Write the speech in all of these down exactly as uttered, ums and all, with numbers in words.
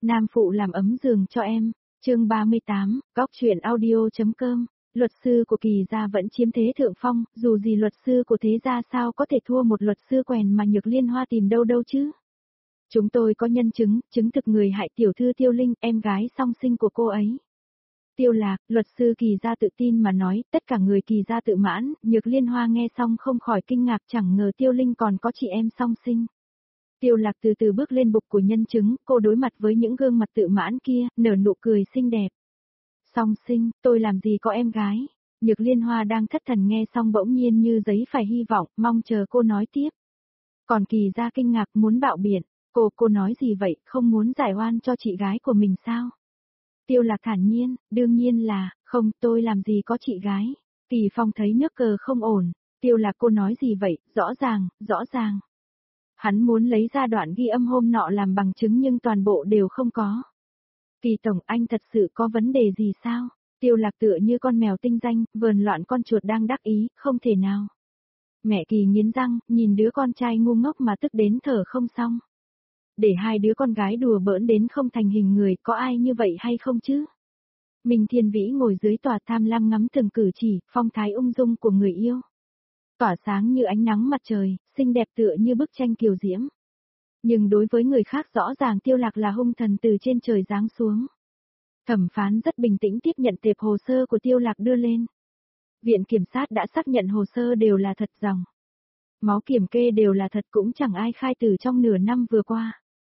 Nam phụ làm ấm giường cho em. Chương ba mươi tám, góc truyện audio.com. Luật sư của Kỳ gia vẫn chiếm thế thượng phong, dù gì luật sư của thế gia sao có thể thua một luật sư quèn mà Nhược Liên Hoa tìm đâu đâu chứ. Chúng tôi có nhân chứng, chứng thực người hại tiểu thư Tiêu Linh, em gái song sinh của cô ấy. Tiêu Lạc, luật sư Kỳ gia tự tin mà nói, tất cả người Kỳ gia tự mãn. Nhược Liên Hoa nghe xong không khỏi kinh ngạc, chẳng ngờ Tiêu Linh còn có chị em song sinh. Tiêu Lạc từ từ bước lên bục của nhân chứng, cô đối mặt với những gương mặt tự mãn kia, nở nụ cười xinh đẹp. Song sinh, tôi làm gì có em gái. Nhược Liên Hoa đang thất thần nghe xong bỗng nhiên như giấy phải hy vọng, mong chờ cô nói tiếp. Còn Kỳ gia kinh ngạc muốn bạo biện, cô, cô nói gì vậy, không muốn giải oan cho chị gái của mình sao? Tiêu Lạc thản nhiên, đương nhiên là, không, tôi làm gì có chị gái. Kỳ Phong thấy nước cờ không ổn, Tiêu Lạc cô nói gì vậy, rõ ràng, rõ ràng. Hắn muốn lấy ra đoạn ghi âm hôm nọ làm bằng chứng nhưng toàn bộ đều không có. Kỳ tổng, anh thật sự có vấn đề gì sao? Tiêu Lạc tựa như con mèo tinh danh, vờn loạn con chuột đang đắc ý, không thể nào. Mẹ Kỳ nghiến răng, nhìn đứa con trai ngu ngốc mà tức đến thở không xong. Để hai đứa con gái đùa bỡn đến không thành hình người, có ai như vậy hay không chứ? Minh Thiên Vĩ ngồi dưới tòa tham lam ngắm từng cử chỉ, phong thái ung dung của người yêu. Tỏa sáng như ánh nắng mặt trời, xinh đẹp tựa như bức tranh kiều diễm. Nhưng đối với người khác rõ ràng Tiêu Lạc là hung thần từ trên trời giáng xuống. Thẩm phán rất bình tĩnh tiếp nhận tệp hồ sơ của Tiêu Lạc đưa lên. Viện kiểm sát đã xác nhận hồ sơ đều là thật dòng. Máu kiểm kê đều là thật, cũng chẳng ai khai tử trong nửa năm vừa qua.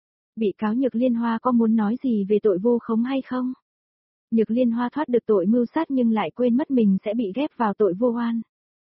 Bị cáo Nhược Liên Hoa có muốn nói gì về tội vu khống hay không? Nhược Liên Hoa thoát được tội mưu sát nhưng lại quên mất mình sẽ bị ghép vào tội vô oan.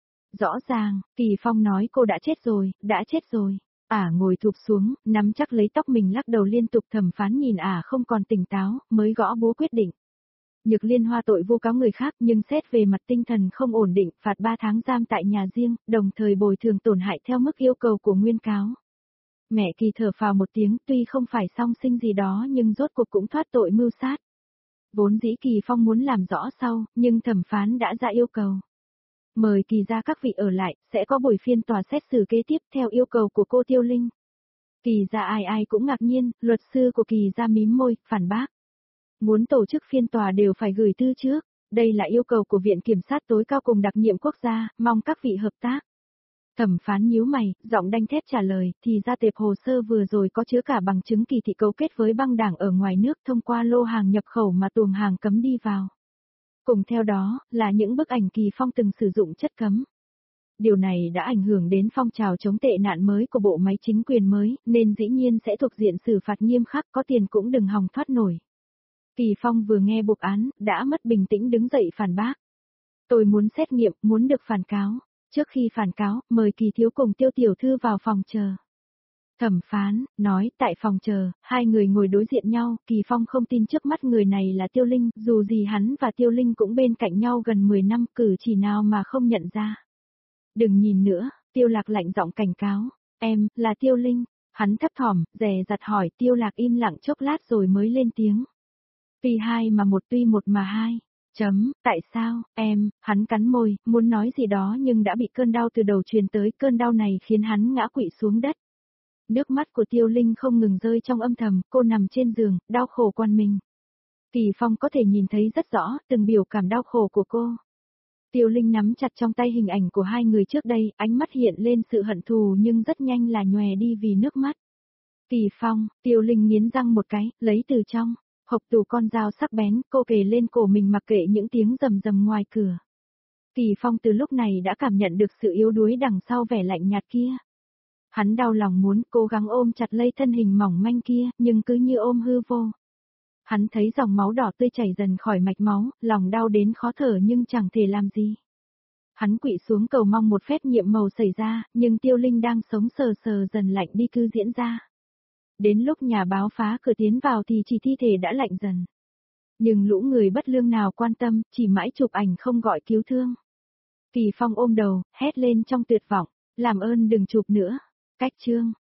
Rõ ràng, Kỳ Phong nói cô đã chết rồi, đã chết rồi. Ả à, ngồi thụp xuống, nắm chắc lấy tóc mình lắc đầu liên tục. Thẩm phán nhìn Ả à không còn tỉnh táo, mới gõ búa quyết định. Nhược Liên Hoa tội vu cáo người khác nhưng xét về mặt tinh thần không ổn định, phạt ba tháng giam tại nhà riêng, đồng thời bồi thường tổn hại theo mức yêu cầu của nguyên cáo. Mẹ Kỳ thở phào một tiếng, tuy không phải song sinh gì đó nhưng rốt cuộc cũng thoát tội mưu sát. Vốn dĩ Kỳ Phong muốn làm rõ sau, nhưng thẩm phán đã ra yêu cầu. Mời Kỳ gia các vị ở lại, sẽ có buổi phiên tòa xét xử kế tiếp theo yêu cầu của cô Tiêu Linh. Kỳ gia ai ai cũng ngạc nhiên, luật sư của Kỳ gia mím môi, phản bác. Muốn tổ chức phiên tòa đều phải gửi thư trước, đây là yêu cầu của Viện Kiểm sát tối cao cùng đặc nhiệm quốc gia, mong các vị hợp tác. Thẩm phán nhíu mày, giọng đanh thép trả lời, thì ra tệp hồ sơ vừa rồi có chứa cả bằng chứng Kỳ thị cấu kết với băng đảng ở ngoài nước thông qua lô hàng nhập khẩu mà tuồng hàng cấm đi vào. Cùng theo đó, là những bức ảnh Kỳ Phong từng sử dụng chất cấm. Điều này đã ảnh hưởng đến phong trào chống tệ nạn mới của bộ máy chính quyền mới, nên dĩ nhiên sẽ thuộc diện xử phạt nghiêm khắc, có tiền cũng đừng hòng thoát nổi. Kỳ Phong vừa nghe buộc án, đã mất bình tĩnh đứng dậy phản bác. Tôi muốn xét nghiệm, muốn được phản cáo. Trước khi phản cáo, mời Kỳ thiếu cùng Tiêu tiểu thư vào phòng chờ. Thẩm phán, nói, tại phòng chờ, hai người ngồi đối diện nhau, Kỳ Phong không tin trước mắt người này là Tiêu Linh, dù gì hắn và Tiêu Linh cũng bên cạnh nhau gần mười năm, cử chỉ nào mà không nhận ra. Đừng nhìn nữa, Tiêu Lạc lạnh giọng cảnh cáo, em, là Tiêu Linh, hắn thấp thỏm, dè dặt hỏi. Tiêu Lạc im lặng chốc lát rồi mới lên tiếng. Tuy hai mà một, tuy một mà hai. Chấm, tại sao, em, hắn cắn môi, muốn nói gì đó nhưng đã bị cơn đau từ đầu truyền tới, cơn đau này khiến hắn ngã quỵ xuống đất. Nước mắt của Tiêu Linh không ngừng rơi trong âm thầm, cô nằm trên giường, đau khổ quằn mình. Kỳ Phong có thể nhìn thấy rất rõ từng biểu cảm đau khổ của cô. Tiêu Linh nắm chặt trong tay hình ảnh của hai người trước đây, ánh mắt hiện lên sự hận thù nhưng rất nhanh là nhòe đi vì nước mắt. Kỳ Phong, Tiêu Linh nghiến răng một cái, lấy từ trong hộc tủ con dao sắc bén, cô kề lên cổ mình mặc kệ những tiếng rầm rầm ngoài cửa. Kỳ Phong từ lúc này đã cảm nhận được sự yếu đuối đằng sau vẻ lạnh nhạt kia. Hắn đau lòng muốn cố gắng ôm chặt lấy thân hình mỏng manh kia, nhưng cứ như ôm hư vô. Hắn thấy dòng máu đỏ tươi chảy dần khỏi mạch máu, lòng đau đến khó thở nhưng chẳng thể làm gì. Hắn quỵ xuống cầu mong một phép nhiệm màu xảy ra, nhưng Tiêu Linh đang sống sờ sờ dần lạnh đi cứ diễn ra. Đến lúc nhà báo phá cửa tiến vào thì chỉ thi thể đã lạnh dần. Nhưng lũ người bất lương nào quan tâm, chỉ mãi chụp ảnh không gọi cứu thương. Kỳ Phong ôm đầu, hét lên trong tuyệt vọng, làm ơn đừng chụp nữa. Cách chương.